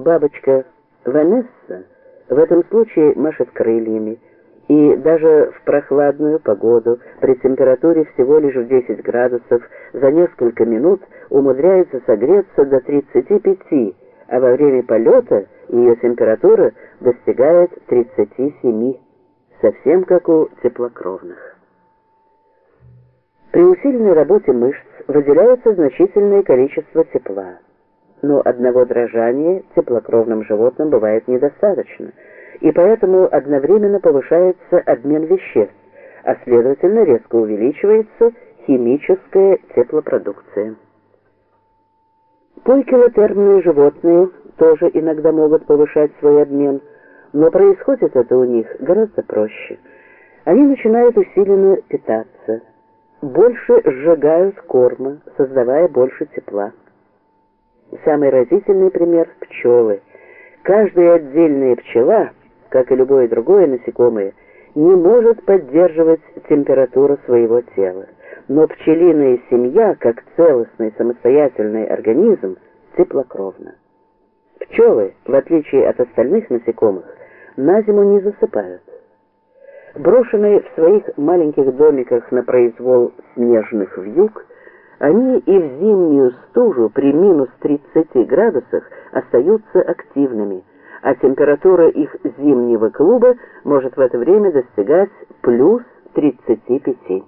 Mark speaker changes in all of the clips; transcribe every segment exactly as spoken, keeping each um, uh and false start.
Speaker 1: бабочка Ванесса в этом случае машет крыльями, и даже в прохладную погоду, при температуре всего лишь в десять градусов, за несколько минут умудряется согреться до тридцати пяти, а во время полета ее температура достигает тридцати семи, совсем как у теплокровных. При усиленной работе мышц выделяется значительное количество тепла, но одного дрожания теплокровным животным бывает недостаточно, и поэтому одновременно повышается обмен веществ, а следовательно резко увеличивается химическая теплопродукция. Поикилотермные животные тоже иногда могут повышать свой обмен, но происходит это у них гораздо проще. Они начинают усиленно питаться, больше сжигают корма, создавая больше тепла. Самый разительный пример – пчелы. Каждая отдельная пчела, как и любое другое насекомое, не может поддерживать температуру своего тела. Но пчелиная семья, как целостный самостоятельный организм, теплокровна. Пчелы, в отличие от остальных насекомых, на зиму не засыпают. Брошенные в своих маленьких домиках на произвол снежных вьюг, они и в зимнюю стужу при минус тридцати градусах остаются активными, а температура их зимнего клуба может в это время достигать плюс тридцати пяти.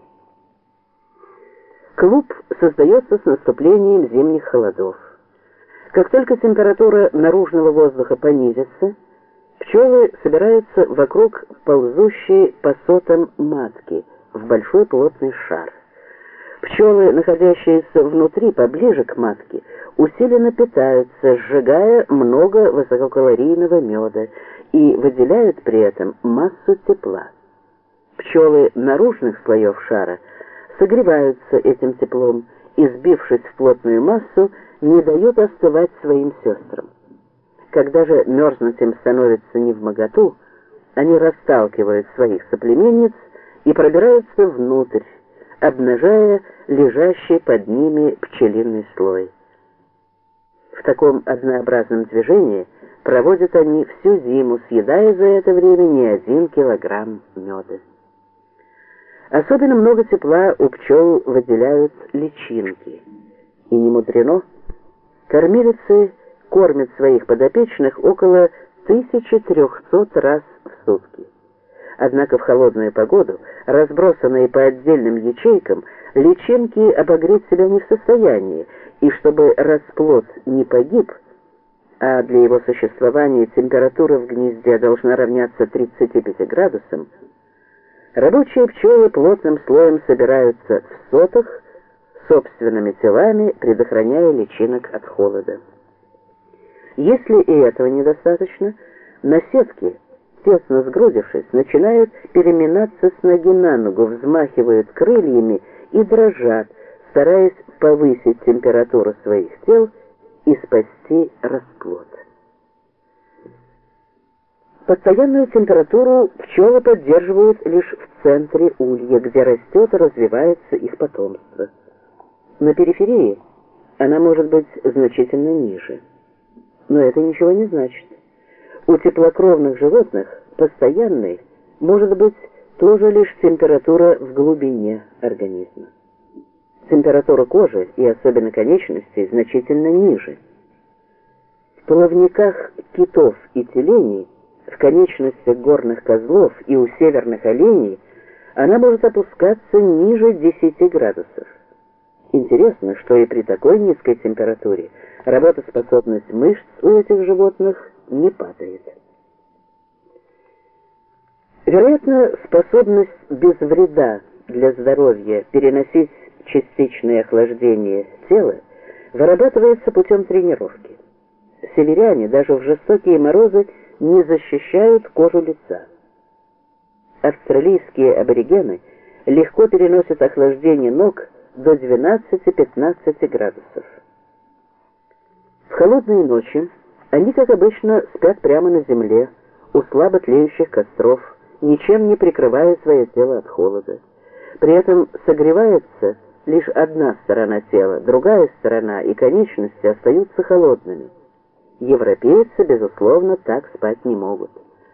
Speaker 1: Клуб создается с наступлением зимних холодов. Как только температура наружного воздуха понизится, пчелы собираются вокруг ползущей по сотам матки в большой плотный шар. Пчелы, находящиеся внутри, поближе к матке, усиленно питаются, сжигая много высококалорийного меда и выделяют при этом массу тепла. Пчелы наружных слоев шара согреваются этим теплом и, сбившись в плотную массу, не дают остывать своим сестрам. Когда же мерзнуть им становится невмоготу, они расталкивают своих соплеменниц и пробираются внутрь, обнажая лежащий под ними пчелиный слой. В таком однообразном движении проводят они всю зиму, съедая за это время не один килограмм меда. Особенно много тепла у пчел выделяют личинки. И не мудрено. Кормилицы кормят своих подопечных около тысячи трёхсот раз в сутки. Однако в холодную погоду, разбросанные по отдельным ячейкам, личинки обогреть себя не в состоянии, и чтобы расплод не погиб, а для его существования температура в гнезде должна равняться тридцати пяти градусам, рабочие пчелы плотным слоем собираются в сотах, собственными телами предохраняя личинок от холода. Если и этого недостаточно, наседки, тесно сгрудившись, начинают переминаться с ноги на ногу, взмахивают крыльями и дрожат, стараясь повысить температуру своих тел и спасти расплод. Постоянную температуру пчелы поддерживают лишь в центре улья, где растет и развивается их потомство. На периферии она может быть значительно ниже. Но это ничего не значит. У теплокровных животных постоянной может быть тоже лишь температура в глубине организма. Температура кожи и особенно конечностей значительно ниже. В плавниках китов и тюленей, в конечностях горных козлов и у северных оленей она может опускаться ниже десяти градусов. Интересно, что и при такой низкой температуре работоспособность мышц у этих животных не падает. Вероятно, способность без вреда для здоровья переносить частичное охлаждение тела вырабатывается путем тренировки. Северяне даже в жестокие морозы не защищают кожу лица. Австралийские аборигены легко переносят охлаждение ног до двенадцати-пятнадцати градусов. В холодные ночи они, как обычно, спят прямо на земле, у слабо тлеющих костров, ничем не прикрывая свое тело от холода. При этом согревается лишь одна сторона тела, другая сторона и конечности остаются холодными. Европейцы, безусловно, так спать не могут.